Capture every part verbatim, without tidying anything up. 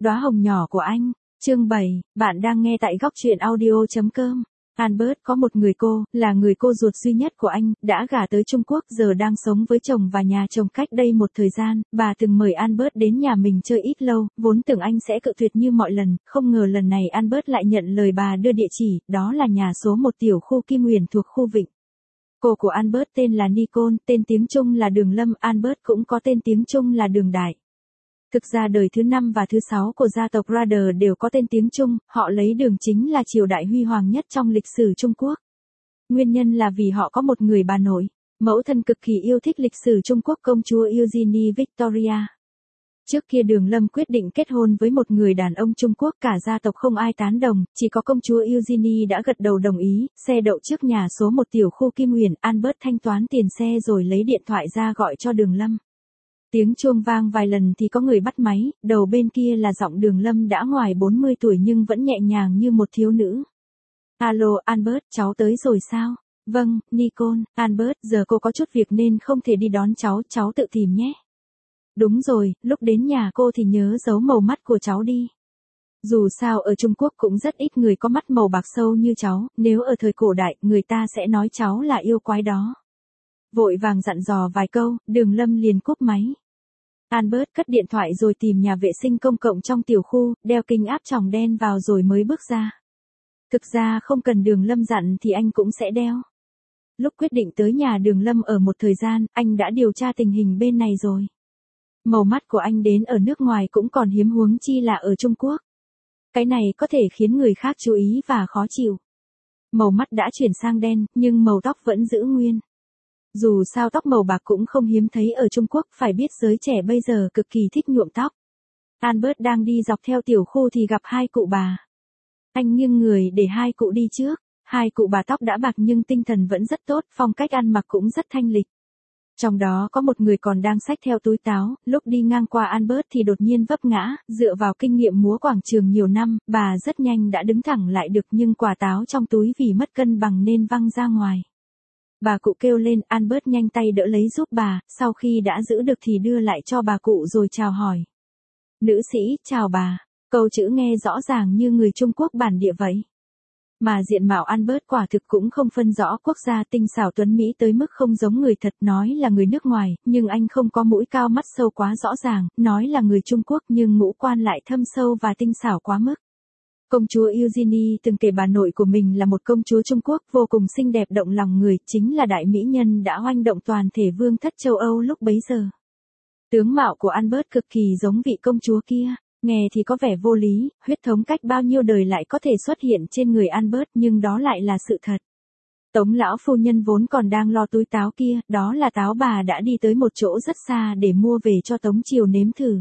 Đóa hồng nhỏ của anh. Chương bảy, bạn đang nghe tại góc truyện audio chấm com. Albert có một người cô, là người cô ruột duy nhất của anh, đã gả tới Trung Quốc giờ đang sống với chồng và nhà chồng cách đây một thời gian. Bà từng mời Albert đến nhà mình chơi ít lâu, vốn tưởng anh sẽ cự tuyệt như mọi lần, không ngờ lần này Albert lại nhận lời bà đưa địa chỉ, đó là nhà số một tiểu khu Kim Huyền thuộc khu Vịnh. Cô của Albert tên là Nicole, tên tiếng Trung là Đường Lâm, Albert cũng có tên tiếng Trung là Đường Đại. Thực ra đời thứ năm và thứ sáu của gia tộc Rader đều có tên tiếng Trung, họ lấy Đường chính là triều đại huy hoàng nhất trong lịch sử Trung Quốc. Nguyên nhân là vì họ có một người bà nội, mẫu thân cực kỳ yêu thích lịch sử Trung Quốc, công chúa Eugenie Victoria. Trước kia Đường Lâm quyết định kết hôn với một người đàn ông Trung Quốc, cả gia tộc không ai tán đồng, chỉ có công chúa Eugenie đã gật đầu đồng ý. Xe đậu trước nhà số một tiểu khu Kim Huyền, Albert thanh toán tiền xe rồi lấy điện thoại ra gọi cho Đường Lâm. Tiếng chuông vang vài lần thì có người bắt máy, đầu bên kia là giọng Đường Lâm đã ngoài bốn mươi tuổi nhưng vẫn nhẹ nhàng như một thiếu nữ. Alo, Albert, cháu tới rồi sao? Vâng, Nicole, Albert, giờ cô có chút việc nên không thể đi đón cháu, cháu tự tìm nhé. Đúng rồi, lúc đến nhà cô thì nhớ giấu màu mắt của cháu đi. Dù sao ở Trung Quốc cũng rất ít người có mắt màu bạc sâu như cháu, nếu ở thời cổ đại, người ta sẽ nói cháu là yêu quái đó. Vội vàng dặn dò vài câu, Đường Lâm liền cúp máy. Albert cất điện thoại rồi tìm nhà vệ sinh công cộng trong tiểu khu, đeo kính áp tròng đen vào rồi mới bước ra. Thực ra không cần Đường Lâm dặn thì anh cũng sẽ đeo. Lúc quyết định tới nhà Đường Lâm ở một thời gian, anh đã điều tra tình hình bên này rồi. Màu mắt của anh đến ở nước ngoài cũng còn hiếm, huống chi là ở Trung Quốc. Cái này có thể khiến người khác chú ý và khó chịu. Màu mắt đã chuyển sang đen, nhưng màu tóc vẫn giữ nguyên. Dù sao tóc màu bạc cũng không hiếm thấy ở Trung Quốc, phải biết giới trẻ bây giờ cực kỳ thích nhuộm tóc. Albert đang đi dọc theo tiểu khu thì gặp hai cụ bà. Anh nghiêng người để hai cụ đi trước. Hai cụ bà tóc đã bạc nhưng tinh thần vẫn rất tốt, phong cách ăn mặc cũng rất thanh lịch. Trong đó có một người còn đang xách theo túi táo, lúc đi ngang qua Albert thì đột nhiên vấp ngã, dựa vào kinh nghiệm múa quảng trường nhiều năm, bà rất nhanh đã đứng thẳng lại được nhưng quả táo trong túi vì mất cân bằng nên văng ra ngoài. Bà cụ kêu lên, Albert nhanh tay đỡ lấy giúp bà, sau khi đã giữ được thì đưa lại cho bà cụ rồi chào hỏi. Nữ sĩ, chào bà. Câu chữ nghe rõ ràng như người Trung Quốc bản địa vậy. Mà diện mạo Albert quả thực cũng không phân rõ quốc gia, tinh xảo tuấn mỹ tới mức không giống người thật, nói là người nước ngoài, nhưng anh không có mũi cao mắt sâu quá rõ ràng, nói là người Trung Quốc nhưng ngũ quan lại thâm sâu và tinh xảo quá mức. Công chúa Eugenie từng kể bà nội của mình là một công chúa Trung Quốc vô cùng xinh đẹp động lòng người, chính là đại mỹ nhân đã oanh động toàn thể vương thất châu Âu lúc bấy giờ. Tướng mạo của Albert cực kỳ giống vị công chúa kia, nghe thì có vẻ vô lý, huyết thống cách bao nhiêu đời lại có thể xuất hiện trên người Albert nhưng đó lại là sự thật. Tống lão phu nhân vốn còn đang lo túi táo kia, đó là táo bà đã đi tới một chỗ rất xa để mua về cho Tống Triều nếm thử.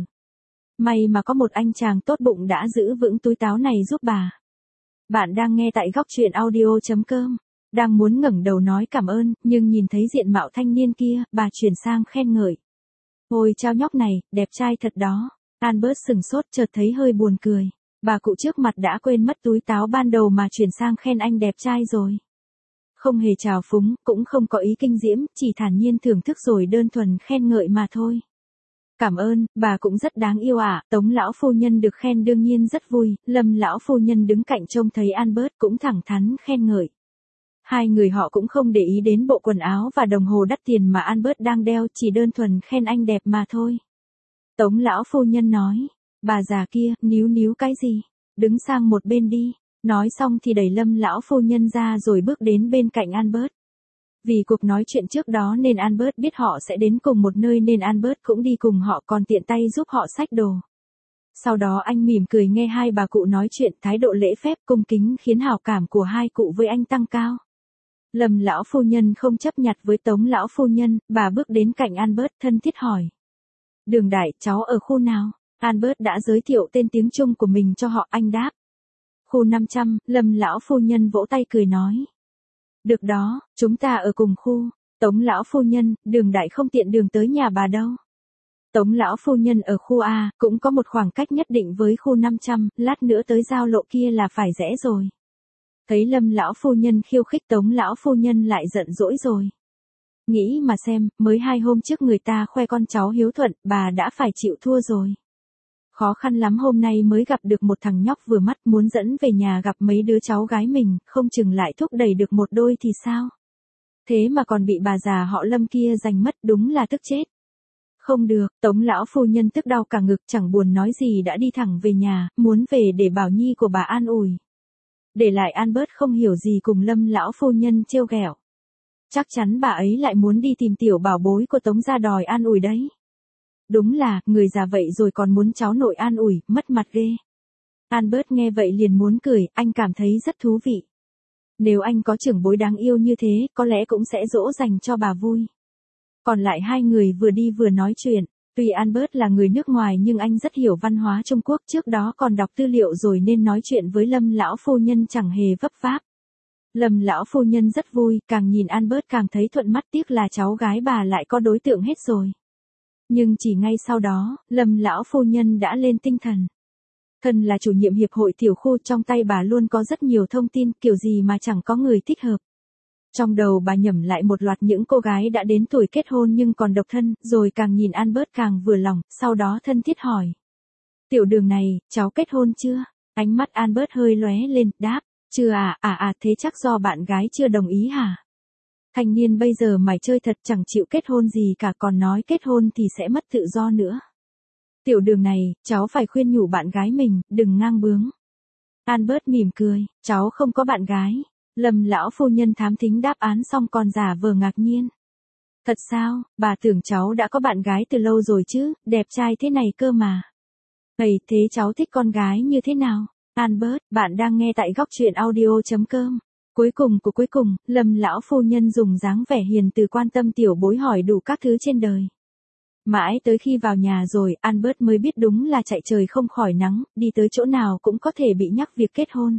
May mà có một anh chàng tốt bụng đã giữ vững túi táo này giúp bà. Bạn đang nghe tại góc truyện audio chấm com. Đang muốn ngẩng đầu nói cảm ơn, nhưng nhìn thấy diện mạo thanh niên kia, bà chuyển sang khen ngợi. Ôi chao nhóc này, đẹp trai thật đó. Albert sừng sốt chợt thấy hơi buồn cười. Bà cụ trước mặt đã quên mất túi táo ban đầu mà chuyển sang khen anh đẹp trai rồi. Không hề trào phúng, cũng không có ý kinh diễm, chỉ thản nhiên thưởng thức rồi đơn thuần khen ngợi mà thôi. Cảm ơn, bà cũng rất đáng yêu ạ. À. Tống lão phu nhân được khen đương nhiên rất vui, Lâm lão phu nhân đứng cạnh trông thấy Albert cũng thẳng thắn khen ngợi. Hai người họ cũng không để ý đến bộ quần áo và đồng hồ đắt tiền mà Albert đang đeo, chỉ đơn thuần khen anh đẹp mà thôi. Tống lão phu nhân nói, bà già kia, níu níu cái gì, đứng sang một bên đi. Nói xong thì đẩy Lâm lão phu nhân ra rồi bước đến bên cạnh Albert. Vì cuộc nói chuyện trước đó nên Albert biết họ sẽ đến cùng một nơi nên Albert cũng đi cùng họ, còn tiện tay giúp họ xách đồ. Sau đó anh mỉm cười nghe hai bà cụ nói chuyện, thái độ lễ phép cung kính khiến hảo cảm của hai cụ với anh tăng cao. Lâm lão phu nhân không chấp nhặt với Tống lão phu nhân, bà bước đến cạnh Albert thân thiết hỏi. Đường Đại, cháu ở khu nào? Albert đã giới thiệu tên tiếng Trung của mình cho họ, anh đáp. Khu năm trăm, Lâm lão phu nhân vỗ tay cười nói. Được đó, chúng ta ở cùng khu. Tống lão phu nhân, Đường Đại không tiện đường tới nhà bà đâu. Tống lão phu nhân ở khu A, cũng có một khoảng cách nhất định với khu năm trăm, lát nữa tới giao lộ kia là phải rẽ rồi. Thấy Lâm lão phu nhân khiêu khích, Tống lão phu nhân lại giận dỗi rồi. Nghĩ mà xem, mới hai hôm trước người ta khoe con cháu hiếu thuận, bà đã phải chịu thua rồi. khó khăn lắm hôm nay mới gặp được một thằng nhóc vừa mắt muốn dẫn về nhà gặp mấy đứa cháu gái mình, không chừng lại thúc đẩy được một đôi thì sao? Thế mà còn bị bà già họ Lâm kia giành mất, đúng là tức chết. Không được, Tống lão phu nhân tức đau cả ngực, chẳng buồn nói gì đã đi thẳng về nhà, muốn về để Bảo Nhi của bà an ủi. Để lại Albert không hiểu gì cùng Lâm lão phu nhân trêu ghẹo. Chắc chắn bà ấy lại muốn đi tìm tiểu bảo bối của Tống gia đòi an ủi đấy. Đúng là, người già vậy rồi còn muốn cháu nội an ủi, mất mặt ghê. Albert nghe vậy liền muốn cười, anh cảm thấy rất thú vị. Nếu anh có trưởng bối đáng yêu như thế, có lẽ cũng sẽ dỗ dành cho bà vui. Còn lại hai người vừa đi vừa nói chuyện. Tuy Albert là người nước ngoài nhưng anh rất hiểu văn hóa Trung Quốc, trước đó còn đọc tư liệu rồi nên nói chuyện với Lâm lão phu nhân chẳng hề vấp váp. Lâm lão phu nhân rất vui, càng nhìn Albert càng thấy thuận mắt, tiếc là cháu gái bà lại có đối tượng hết rồi. Nhưng chỉ ngay sau đó, Lâm lão phu nhân đã lên tinh thần. Thân là chủ nhiệm hiệp hội tiểu khu, trong tay bà luôn có rất nhiều thông tin, kiểu gì mà chẳng có người thích hợp. Trong đầu bà nhẩm lại một loạt những cô gái đã đến tuổi kết hôn nhưng còn độc thân, rồi càng nhìn Albert càng vừa lòng, sau đó thân thiết hỏi. Tiểu Đường này, cháu kết hôn chưa? Ánh mắt Albert hơi lóe lên, đáp, chưa à, à à thế chắc do bạn gái chưa đồng ý hả? Thanh niên bây giờ mày chơi thật, chẳng chịu kết hôn gì cả, còn nói kết hôn thì sẽ mất tự do nữa. Tiểu Đường này, cháu phải khuyên nhủ bạn gái mình, đừng ngang bướng. Albert mỉm cười, cháu không có bạn gái. Lâm lão phu nhân thám thính đáp án xong còn giả vờ ngạc nhiên. Thật sao, bà tưởng cháu đã có bạn gái từ lâu rồi chứ, đẹp trai thế này cơ mà. Vậy thế cháu thích con gái như thế nào? Albert, bạn đang nghe tại góc truyện audio chấm com. Cuối cùng của cuối cùng, Lâm lão phu nhân dùng dáng vẻ hiền từ quan tâm tiểu bối hỏi đủ các thứ trên đời. Mãi tới khi vào nhà rồi, Albert mới biết đúng là chạy trời không khỏi nắng, đi tới chỗ nào cũng có thể bị nhắc việc kết hôn.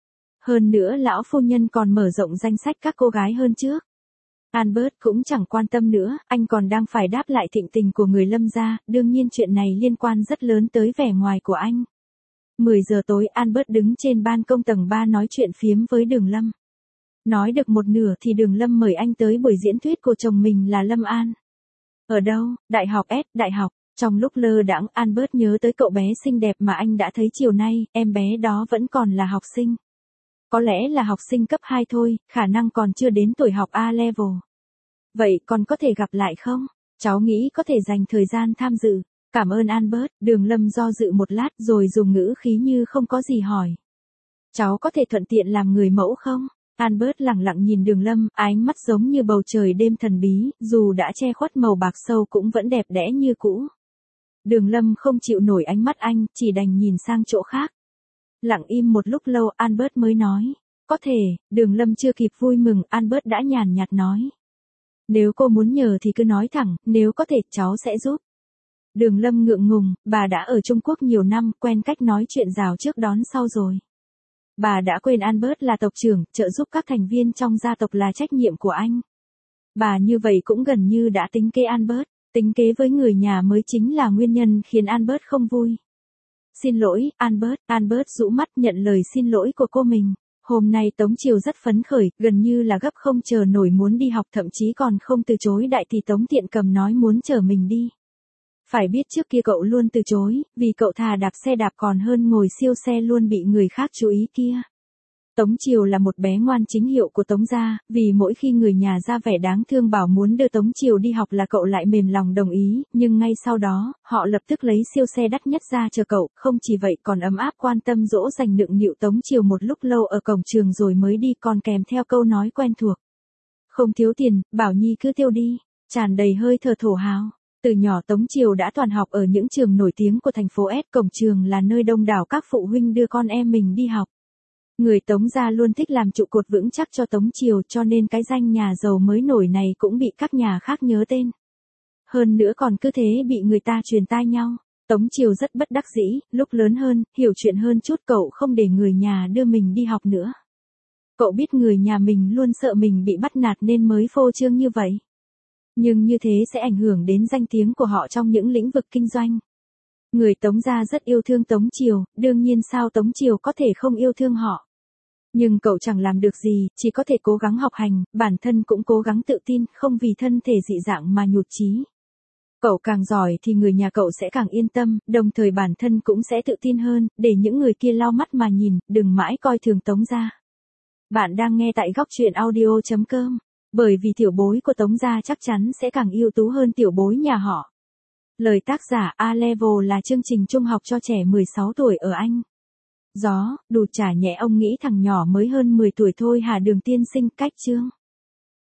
Hơn nữa lão phu nhân còn mở rộng danh sách các cô gái hơn trước. Albert cũng chẳng quan tâm nữa, anh còn đang phải đáp lại thịnh tình của người Lâm gia, đương nhiên chuyện này liên quan rất lớn tới vẻ ngoài của anh. mười giờ tối Albert đứng trên ban công tầng ba nói chuyện phiếm với Đường Lâm. Nói được một nửa thì Đường Lâm mời anh tới buổi diễn thuyết của chồng mình là Lâm An. Ở đâu? Đại học S, đại học. Trong lúc lơ đãng, Albert nhớ tới cậu bé xinh đẹp mà anh đã thấy chiều nay, em bé đó vẫn còn là học sinh. Có lẽ là học sinh cấp hai thôi, khả năng còn chưa đến tuổi học A-level. Vậy còn có thể gặp lại không? Cháu nghĩ có thể dành thời gian tham dự. Cảm ơn Albert. Đường Lâm do dự một lát rồi dùng ngữ khí như không có gì hỏi. Cháu có thể thuận tiện làm người mẫu không? Albert lẳng lặng nhìn Đường Lâm, ánh mắt giống như bầu trời đêm thần bí, dù đã che khuất màu bạc sâu cũng vẫn đẹp đẽ như cũ. Đường Lâm không chịu nổi ánh mắt anh, chỉ đành nhìn sang chỗ khác. Lặng im một lúc lâu Albert mới nói. Có thể. Đường Lâm chưa kịp vui mừng, Albert đã nhàn nhạt nói. Nếu cô muốn nhờ thì cứ nói thẳng, nếu có thể cháu sẽ giúp. Đường Lâm ngượng ngùng, bà đã ở Trung Quốc nhiều năm, quen cách nói chuyện rào trước đón sau rồi. Bà đã quên Albert là tộc trưởng, trợ giúp các thành viên trong gia tộc là trách nhiệm của anh. Bà như vậy cũng gần như đã tính kế Albert, tính kế với người nhà mới chính là nguyên nhân khiến Albert không vui. Xin lỗi, Albert. Albert rũ mắt nhận lời xin lỗi của cô mình. Hôm nay Tống Triều rất phấn khởi, gần như là gấp không chờ nổi muốn đi học, thậm chí còn không từ chối đại thì Tống Tiện Cầm nói muốn chở mình đi. Phải biết trước kia cậu luôn từ chối, vì cậu thà đạp xe đạp còn hơn ngồi siêu xe luôn bị người khác chú ý kia. Tống Triều là một bé ngoan chính hiệu của Tống gia, vì mỗi khi người nhà ra vẻ đáng thương bảo muốn đưa Tống Triều đi học là cậu lại mềm lòng đồng ý, nhưng ngay sau đó, họ lập tức lấy siêu xe đắt nhất ra chờ cậu, không chỉ vậy còn ấm áp quan tâm dỗ dành nựng nịu Tống Triều một lúc lâu ở cổng trường rồi mới đi, còn kèm theo câu nói quen thuộc. Không thiếu tiền, Bảo Nhi cứ tiêu đi, tràn đầy hơi thở thổ hào. Từ nhỏ Tống Triều đã toàn học ở những trường nổi tiếng của thành phố S, cổng trường là nơi đông đảo các phụ huynh đưa con em mình đi học. Người Tống gia luôn thích làm trụ cột vững chắc cho Tống Triều, cho nên cái danh nhà giàu mới nổi này cũng bị các nhà khác nhớ tên. Hơn nữa còn cứ thế bị người ta truyền tai nhau. Tống Triều rất bất đắc dĩ, lúc lớn hơn, hiểu chuyện hơn chút cậu không để người nhà đưa mình đi học nữa. Cậu biết người nhà mình luôn sợ mình bị bắt nạt nên mới phô trương như vậy. Nhưng như thế sẽ ảnh hưởng đến danh tiếng của họ trong những lĩnh vực kinh doanh. Người Tống gia rất yêu thương Tống Triều, đương nhiên sao Tống Triều có thể không yêu thương họ. Nhưng cậu chẳng làm được gì, chỉ có thể cố gắng học hành, bản thân cũng cố gắng tự tin, không vì thân thể dị dạng mà nhụt chí. Cậu càng giỏi thì người nhà cậu sẽ càng yên tâm, đồng thời bản thân cũng sẽ tự tin hơn, để những người kia lau mắt mà nhìn, đừng mãi coi thường Tống gia. Bạn đang nghe tại góc truyện audio chấm com. Bởi vì tiểu bối của Tống gia chắc chắn sẽ càng ưu tú hơn tiểu bối nhà họ. Lời tác giả A-Level là chương trình trung học cho trẻ mười sáu tuổi ở Anh. Gió, đù chả nhẹ ông nghĩ thằng nhỏ mới hơn mười tuổi thôi hả Đường tiên sinh cách chương.